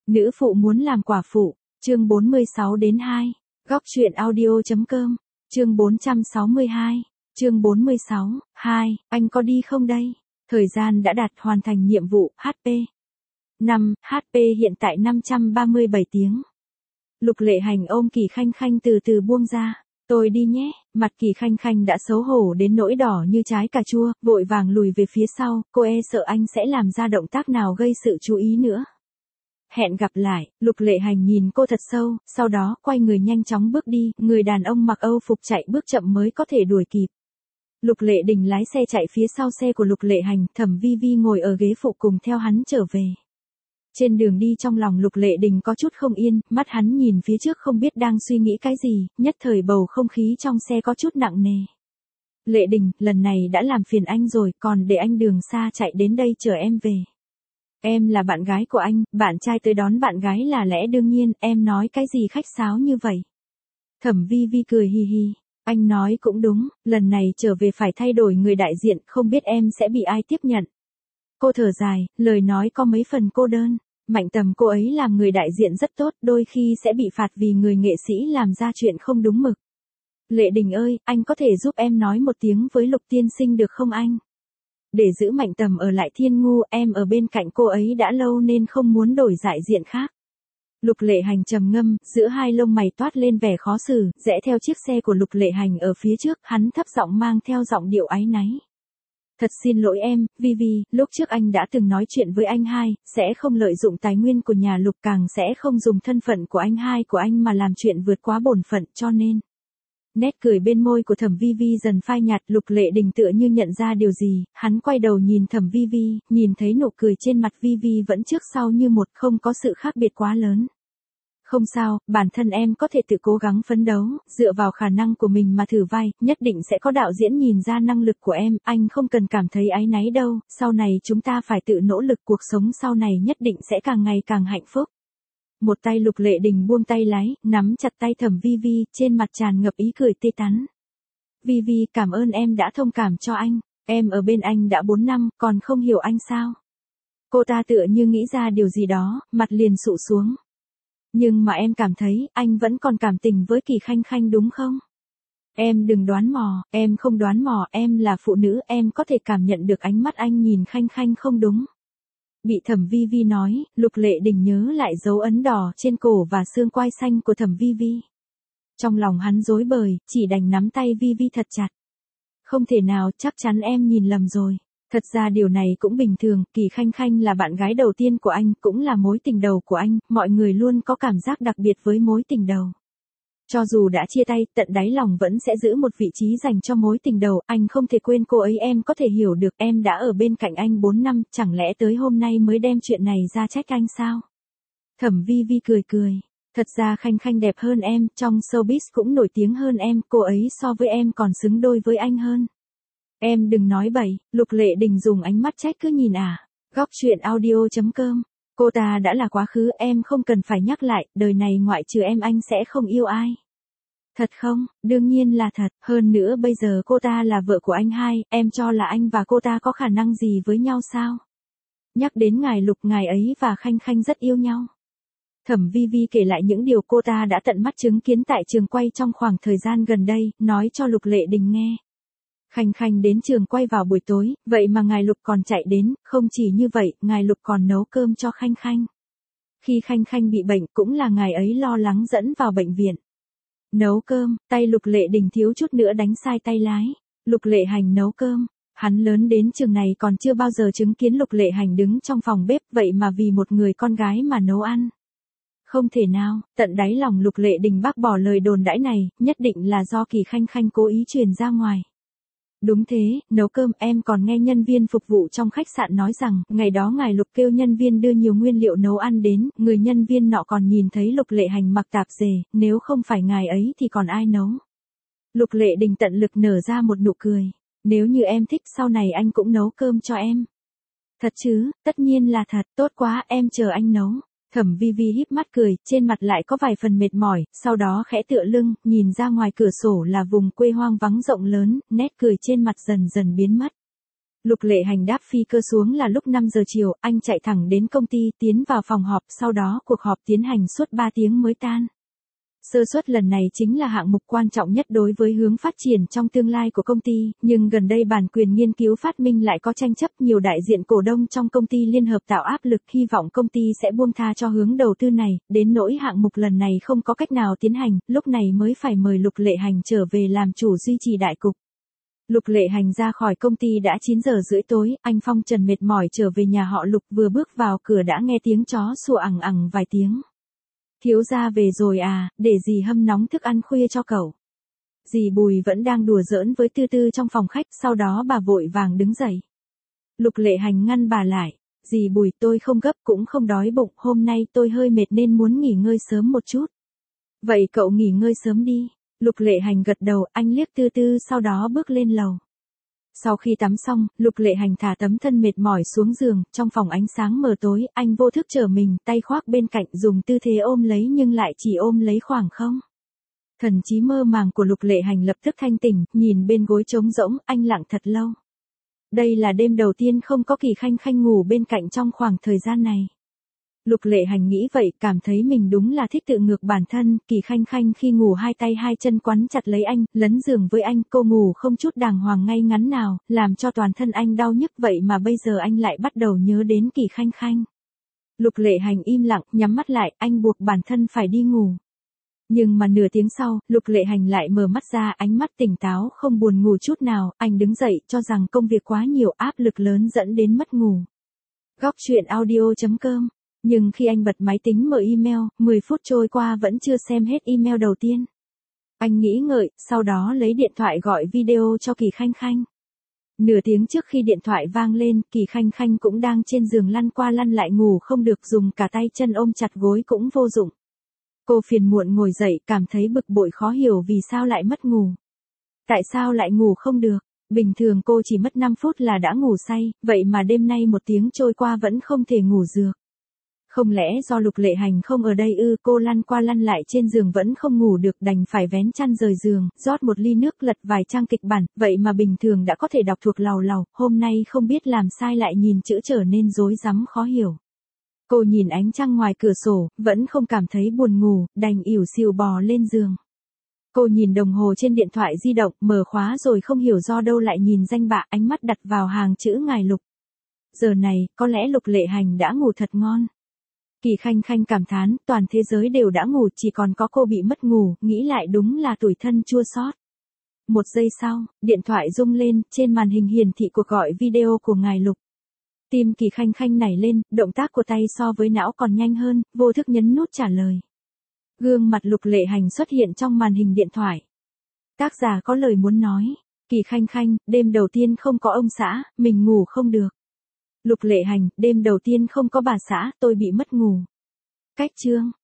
Nữ phụ muốn làm quả phụ, chương 46-2, góc truyện audio.com, chương 462, chương 46, 2, anh có đi không đây? Thời gian đã đạt hoàn thành nhiệm vụ, HP. 5, HP hiện tại 537 tiếng. Lục Lệ Hành ôm Kỳ Khanh Khanh từ từ buông ra. Tôi đi nhé, mặt Kỳ Khanh Khanh đã xấu hổ đến nỗi đỏ như trái cà chua, vội vàng lùi về phía sau, cô sợ anh sẽ làm ra động tác nào gây sự chú ý nữa. Hẹn gặp lại, Lục Lệ Hành nhìn cô thật sâu, sau đó quay người nhanh chóng bước đi, người đàn ông mặc Âu phục chạy bước chậm mới có thể đuổi kịp. Lục Lệ Đình lái xe chạy phía sau xe của Lục Lệ Hành, Thẩm Vi Vi ngồi ở ghế phụ cùng theo hắn trở về. Trên đường đi trong lòng Lục Lệ Đình có chút không yên, mắt hắn nhìn phía trước không biết đang suy nghĩ cái gì, nhất thời bầu không khí trong xe có chút nặng nề. Lệ Đình, lần này đã làm phiền anh rồi, còn để anh đường xa chạy đến đây chờ em về. Em là bạn gái của anh, bạn trai tới đón bạn gái là lẽ đương nhiên, em nói cái gì khách sáo như vậy. Thẩm Vi Vi cười hì hì, anh nói cũng đúng, lần này trở về phải thay đổi người đại diện, không biết em sẽ bị ai tiếp nhận. Cô thở dài, lời nói có mấy phần cô đơn. Mạnh Tầm cô ấy làm người đại diện rất tốt, đôi khi sẽ bị phạt vì người nghệ sĩ làm ra chuyện không đúng mực. Lệ Đình ơi, anh có thể giúp em nói một tiếng với Lục tiên sinh được không anh? Để giữ Mạnh Tầm ở lại Thiên Ngu, em ở bên cạnh cô ấy đã lâu nên không muốn đổi đại diện khác. Lục Lệ Hành trầm ngâm, giữa hai lông mày toát lên vẻ khó xử, rẽ theo chiếc xe của Lục Lệ Hành ở phía trước, hắn thấp giọng mang theo giọng điệu áy náy. Thật xin lỗi em, Vi Vi, lúc trước anh đã từng nói chuyện với anh hai, sẽ không lợi dụng tài nguyên của nhà Lục, càng sẽ không dùng thân phận của anh hai của anh mà làm chuyện vượt quá bổn phận, cho nên. Nét cười bên môi của Thẩm Vi Vi dần phai nhạt, Lục Lệ Đình tựa như nhận ra điều gì, hắn quay đầu nhìn Thẩm Vi Vi, nhìn thấy nụ cười trên mặt Vi Vi vẫn trước sau như một, không có sự khác biệt quá lớn. Không sao, bản thân em có thể tự cố gắng phấn đấu, dựa vào khả năng của mình mà thử vai, nhất định sẽ có đạo diễn nhìn ra năng lực của em, anh không cần cảm thấy áy náy đâu, sau này chúng ta phải tự nỗ lực, cuộc sống sau này nhất định sẽ càng ngày càng hạnh phúc. Một tay Lục Lệ Đình buông tay lái, nắm chặt tay Thẩm Vi Vi, trên mặt tràn ngập ý cười tươi tắn. Vi Vi, cảm ơn em đã thông cảm cho anh, em ở bên anh đã 4 năm, còn không hiểu anh sao? Cô ta tựa như nghĩ ra điều gì đó, mặt liền sụ xuống. Nhưng mà em cảm thấy, anh vẫn còn cảm tình với Kỳ Khanh Khanh đúng không? Em đừng đoán mò, em không đoán mò, em là phụ nữ, em có thể cảm nhận được ánh mắt anh nhìn Khanh Khanh không đúng. Bị Thẩm Vi Vi nói, Lục Lệ Đình nhớ lại dấu ấn đỏ trên cổ và xương quai xanh của Thẩm Vi Vi. Trong lòng hắn rối bời, chỉ đành nắm tay Vi Vi thật chặt. Không thể nào, chắc chắn em nhìn lầm rồi. Thật ra điều này cũng bình thường, Kỳ Khanh Khanh là bạn gái đầu tiên của anh, cũng là mối tình đầu của anh, mọi người luôn có cảm giác đặc biệt với mối tình đầu. Cho dù đã chia tay, tận đáy lòng vẫn sẽ giữ một vị trí dành cho mối tình đầu, anh không thể quên cô ấy, em có thể hiểu được, em đã ở bên cạnh anh 4 năm, chẳng lẽ tới hôm nay mới đem chuyện này ra trách anh sao? Thẩm Vi Vi cười cười, thật ra Khanh Khanh đẹp hơn em, trong showbiz cũng nổi tiếng hơn em, cô ấy so với em còn xứng đôi với anh hơn. Em đừng nói bậy, Lục Lệ Đình dùng ánh mắt trách cứ nhìn Góc truyện audio.com, cô ta đã là quá khứ, em không cần phải nhắc lại, đời này ngoại trừ em anh sẽ không yêu ai. Thật không? Đương nhiên là thật, hơn nữa bây giờ cô ta là vợ của anh hai, em cho là anh và cô ta có khả năng gì với nhau sao? Nhắc đến ngài Lục, ngài ấy và Khanh Khanh rất yêu nhau. Thẩm Vi Vi kể lại những điều cô ta đã tận mắt chứng kiến tại trường quay trong khoảng thời gian gần đây, nói cho Lục Lệ Đình nghe. Khanh Khanh đến trường quay vào buổi tối, vậy mà ngài Lục còn chạy đến, không chỉ như vậy, ngài Lục còn nấu cơm cho Khanh Khanh. Khi Khanh Khanh bị bệnh cũng là ngài ấy lo lắng dẫn vào bệnh viện. Nấu cơm, tay Lục Lệ Đình thiếu chút nữa đánh sai tay lái. Lục Lệ Hành nấu cơm, hắn lớn đến trường này còn chưa bao giờ chứng kiến Lục Lệ Hành đứng trong phòng bếp, vậy mà vì một người con gái mà nấu ăn. Không thể nào, tận đáy lòng Lục Lệ Đình bác bỏ lời đồn đãi này, nhất định là do Kỳ Khanh Khanh cố ý truyền ra ngoài. Đúng thế, nấu cơm, em còn nghe nhân viên phục vụ trong khách sạn nói rằng, ngày đó ngài Lục kêu nhân viên đưa nhiều nguyên liệu nấu ăn đến, người nhân viên nọ còn nhìn thấy Lục Lệ Hành mặc tạp dề, nếu không phải ngài ấy thì còn ai nấu. Lục Lệ Đình tận lực nở ra một nụ cười, nếu như em thích sau này anh cũng nấu cơm cho em. Thật chứ, tất nhiên là thật, tốt quá, em chờ anh nấu. Thẩm Vi Vi híp mắt cười, trên mặt lại có vài phần mệt mỏi, sau đó khẽ tựa lưng, nhìn ra ngoài cửa sổ là vùng quê hoang vắng rộng lớn, nét cười trên mặt dần dần biến mất. Lục Lệ Hành đáp phi cơ xuống là lúc 5 giờ chiều, anh chạy thẳng đến công ty, tiến vào phòng họp, sau đó cuộc họp tiến hành suốt 3 tiếng mới tan. Sơ suất lần này chính là hạng mục quan trọng nhất đối với hướng phát triển trong tương lai của công ty, nhưng gần đây bản quyền nghiên cứu phát minh lại có tranh chấp, nhiều đại diện cổ đông trong công ty liên hợp tạo áp lực hy vọng công ty sẽ buông tha cho hướng đầu tư này, đến nỗi hạng mục lần này không có cách nào tiến hành, lúc này mới phải mời Lục Lệ Hành trở về làm chủ duy trì đại cục. Lục Lệ Hành ra khỏi công ty đã 9 giờ rưỡi tối, anh Phong Trần mệt mỏi trở về nhà họ Lục, vừa bước vào cửa đã nghe tiếng chó sủa ẳng ẳng vài tiếng. Thiếu gia về rồi à, để dì hâm nóng thức ăn khuya cho cậu. Dì Bùi vẫn đang đùa giỡn với Tư Tư trong phòng khách, sau đó bà vội vàng đứng dậy. Lục Lệ Hành ngăn bà lại, dì Bùi tôi không gấp cũng không đói bụng, hôm nay tôi hơi mệt nên muốn nghỉ ngơi sớm một chút. Vậy cậu nghỉ ngơi sớm đi. Lục Lệ Hành gật đầu, anh liếc Tư Tư sau đó bước lên lầu. Sau khi tắm xong, Lục Lệ Hành thả tấm thân mệt mỏi xuống giường, trong phòng ánh sáng mờ tối, anh vô thức trở mình, tay khoác bên cạnh dùng tư thế ôm lấy nhưng lại chỉ ôm lấy khoảng không. Thần trí mơ màng của Lục Lệ Hành lập tức thanh tỉnh, nhìn bên gối trống rỗng, anh lặng thật lâu. Đây là đêm đầu tiên không có Kỳ Khanh Khanh ngủ bên cạnh trong khoảng thời gian này. Lục Lệ Hành nghĩ vậy, cảm thấy mình đúng là thích tự ngược bản thân, Kỳ Khanh Khanh khi ngủ hai tay hai chân quấn chặt lấy anh, lấn giường với anh, cô ngủ không chút đàng hoàng ngay ngắn nào, làm cho toàn thân anh đau nhức, vậy mà bây giờ anh lại bắt đầu nhớ đến Kỳ Khanh Khanh. Lục Lệ Hành im lặng, nhắm mắt lại, anh buộc bản thân phải đi ngủ. Nhưng mà nửa tiếng sau, Lục Lệ Hành lại mở mắt ra, ánh mắt tỉnh táo, không buồn ngủ chút nào, anh đứng dậy, cho rằng công việc quá nhiều, áp lực lớn dẫn đến mất ngủ. Góc truyện audio.com. Nhưng khi anh bật máy tính mở email, 10 phút trôi qua vẫn chưa xem hết email đầu tiên. Anh nghĩ ngợi, sau đó lấy điện thoại gọi video cho Kỳ Khanh Khanh. Nửa tiếng trước khi điện thoại vang lên, Kỳ Khanh Khanh cũng đang trên giường lăn qua lăn lại ngủ không được, dùng cả tay chân ôm chặt gối cũng vô dụng. Cô phiền muộn ngồi dậy, cảm thấy bực bội khó hiểu vì sao lại mất ngủ. Tại sao lại ngủ không được? Bình thường cô chỉ mất 5 phút là đã ngủ say, vậy mà đêm nay 1 tiếng trôi qua vẫn không thể ngủ được. Không lẽ do Lục Lệ Hành không ở đây ư? Cô lăn qua lăn lại trên giường vẫn không ngủ được, đành phải vén chăn rời giường, rót một ly nước, lật vài trang kịch bản, vậy mà bình thường đã có thể đọc thuộc làu làu, hôm nay không biết làm sai lại nhìn chữ trở nên rối rắm khó hiểu. Cô nhìn ánh trăng ngoài cửa sổ, vẫn không cảm thấy buồn ngủ, đành ỉu xìu bò lên giường. Cô nhìn đồng hồ trên điện thoại di động, mở khóa rồi không hiểu do đâu lại nhìn danh bạ, ánh mắt đặt vào hàng chữ Ngài Lục. Giờ này, có lẽ Lục Lệ Hành đã ngủ thật ngon. Kỳ Khanh Khanh cảm thán, toàn thế giới đều đã ngủ, chỉ còn có cô bị mất ngủ, nghĩ lại đúng là tủi thân chua xót. 1 giây sau, điện thoại rung lên, trên màn hình hiển thị cuộc gọi video của Ngài Lục. Tim Kỳ Khanh Khanh nảy lên, động tác của tay so với não còn nhanh hơn, vô thức nhấn nút trả lời. Gương mặt Lục Lệ Hành xuất hiện trong màn hình điện thoại. Tác giả có lời muốn nói. Kỳ Khanh Khanh, đêm đầu tiên không có ông xã, mình ngủ không được. Lục Lệ Hành, đêm đầu tiên không có bà xã, tôi bị mất ngủ. Cách chương.